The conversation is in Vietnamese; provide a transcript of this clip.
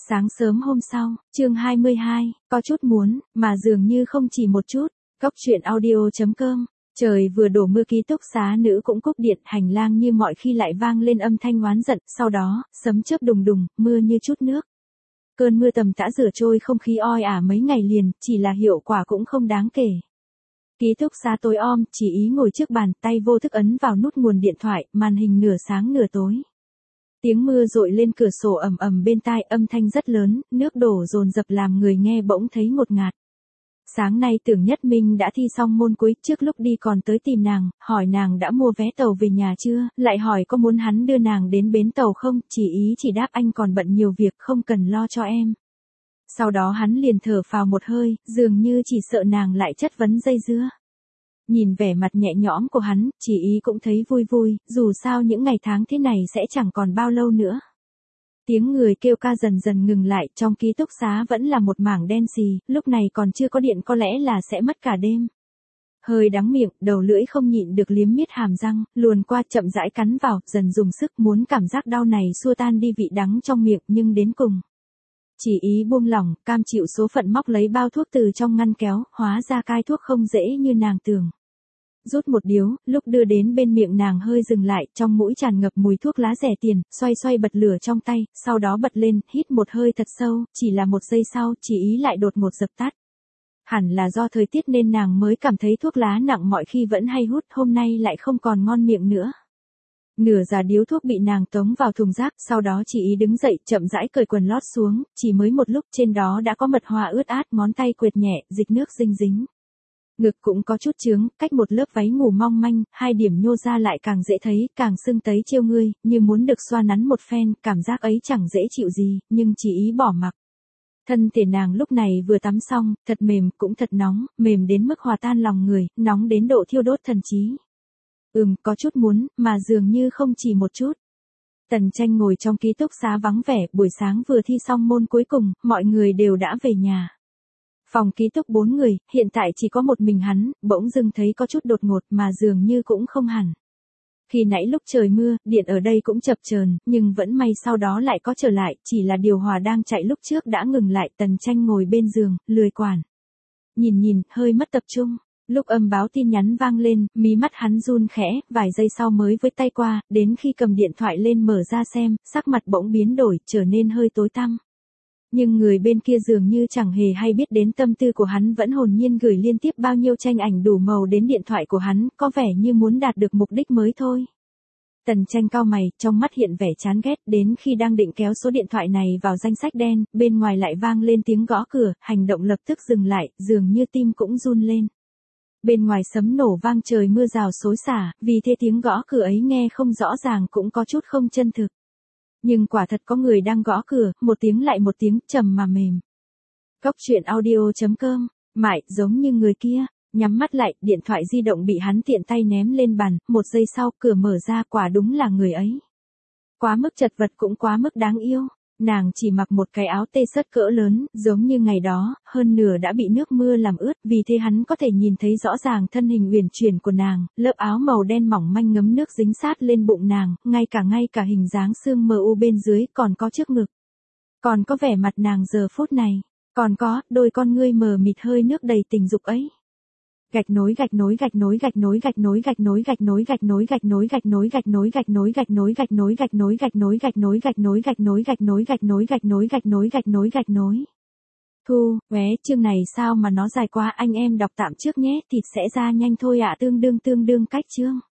Sáng sớm hôm sau, chương 22, có chút muốn, mà dường như không chỉ một chút. Cốc truyện audio.com. Trời vừa đổ mưa, ký túc xá nữ cũng cúp điện, hành lang như mọi khi lại vang lên âm thanh oán giận, sau đó, sấm chớp đùng đùng, mưa như chút nước. Cơn mưa tầm tã rửa trôi không khí oi ả mấy ngày liền, chỉ là hiệu quả cũng không đáng kể. Ký túc xá tối om, chỉ ý ngồi trước bàn, tay vô thức ấn vào nút nguồn điện thoại, màn hình nửa sáng nửa tối. Tiếng mưa dội lên cửa sổ ầm ầm bên tai, âm thanh rất lớn, nước đổ dồn dập làm người nghe bỗng thấy ngột ngạt. Sáng nay Tưởng Nhất Minh đã thi xong môn cuối, trước lúc đi còn tới tìm nàng, hỏi nàng đã mua vé tàu về nhà chưa, lại hỏi có muốn hắn đưa nàng đến bến tàu không, chỉ đáp anh còn bận nhiều việc không cần lo cho em. Sau đó hắn liền thở phào một hơi, dường như chỉ sợ nàng lại chất vấn dây dưa. Nhìn vẻ mặt nhẹ nhõm của hắn, chỉ ý cũng thấy vui vui, dù sao những ngày tháng thế này sẽ chẳng còn bao lâu nữa. Tiếng người kêu ca dần dần ngừng lại, trong ký túc xá vẫn là một mảng đen xì, lúc này còn chưa có điện có lẽ là sẽ mất cả đêm. Hơi đắng miệng, đầu lưỡi không nhịn được liếm miết hàm răng, luồn qua chậm rãi cắn vào, dần dùng sức muốn cảm giác đau này xua tan đi vị đắng trong miệng, nhưng đến cùng. Chỉ ý buông lỏng, cam chịu số phận móc lấy bao thuốc từ trong ngăn kéo, hóa ra cai thuốc không dễ như nàng tưởng. Rút một điếu, lúc đưa đến bên miệng nàng hơi dừng lại, trong mũi tràn ngập mùi thuốc lá rẻ tiền, xoay bật lửa trong tay, sau đó bật lên, hít một hơi thật sâu, chỉ là một giây sau, chỉ ý lại đột ngột dập tắt. Hẳn là do thời tiết nên nàng mới cảm thấy thuốc lá nặng mọi khi vẫn hay hút, hôm nay lại không còn ngon miệng nữa. Nửa già điếu thuốc bị nàng tống vào thùng rác, sau đó chỉ ý đứng dậy, chậm rãi cởi quần lót xuống, chỉ mới một lúc trên đó đã có mật hoa ướt át, ngón tay quệt nhẹ, dịch nước dinh dính. Ngực cũng có chút chướng, cách một lớp váy ngủ mong manh, hai điểm nhô ra lại càng dễ thấy, càng sưng tấy trêu ngươi, như muốn được xoa nắn một phen, cảm giác ấy chẳng dễ chịu gì, nhưng chỉ ý bỏ mặc. Thân thể nàng lúc này vừa tắm xong, thật mềm, cũng thật nóng, mềm đến mức hòa tan lòng người, nóng đến độ thiêu đốt thần trí. Có chút muốn, mà dường như không chỉ một chút. Tần Tranh ngồi trong ký túc xá vắng vẻ, buổi sáng vừa thi xong môn cuối cùng, mọi người đều đã về nhà. Phòng ký túc 4 người, hiện tại chỉ có một mình hắn, bỗng dưng thấy có chút đột ngột mà dường như cũng không hẳn. Khi nãy lúc trời mưa, điện ở đây cũng chập chờn, nhưng vẫn may sau đó lại có trở lại, chỉ là điều hòa đang chạy lúc trước đã ngừng lại. Tần Tranh ngồi bên giường, lười quản. Nhìn, hơi mất tập trung. Lúc âm báo tin nhắn vang lên, mí mắt hắn run khẽ, vài giây sau mới với tay qua, đến khi cầm điện thoại lên mở ra xem, sắc mặt bỗng biến đổi, trở nên hơi tối tăm. Nhưng người bên kia dường như chẳng hề hay biết đến tâm tư của hắn, vẫn hồn nhiên gửi liên tiếp bao nhiêu tranh ảnh đủ màu đến điện thoại của hắn, có vẻ như muốn đạt được mục đích mới thôi. Tần Tranh cau mày, trong mắt hiện vẻ chán ghét, đến khi đang định kéo số điện thoại này vào danh sách đen, bên ngoài lại vang lên tiếng gõ cửa, hành động lập tức dừng lại, dường như tim cũng run lên. Bên ngoài sấm nổ vang, trời mưa rào xối xả, vì thế tiếng gõ cửa ấy nghe không rõ ràng, cũng có chút không chân thực. Nhưng quả thật có người đang gõ cửa, một tiếng lại một tiếng, trầm mà mềm. Cốc truyện audio.com, mãi, giống như người kia, nhắm mắt lại, điện thoại di động bị hắn tiện tay ném lên bàn, một giây sau, cửa mở ra, quả đúng là người ấy. Quá mức chật vật cũng quá mức đáng yêu. Nàng chỉ mặc một cái áo tê sớt cỡ lớn, giống như ngày đó, hơn nửa đã bị nước mưa làm ướt, vì thế hắn có thể nhìn thấy rõ ràng thân hình uyển chuyển của nàng, lớp áo màu đen mỏng manh ngấm nước dính sát lên bụng nàng, ngay cả hình dáng xương mờ u bên dưới, còn có trước ngực. Còn có vẻ mặt nàng giờ phút này, còn có, đôi con ngươi mờ mịt hơi nước đầy tình dục ấy. Gạch nối Thu, chương này sao mà nó dài quá, anh em đọc tạm trước nhé, thịt sẽ ra nhanh thôi ạ, tương đương cách chương.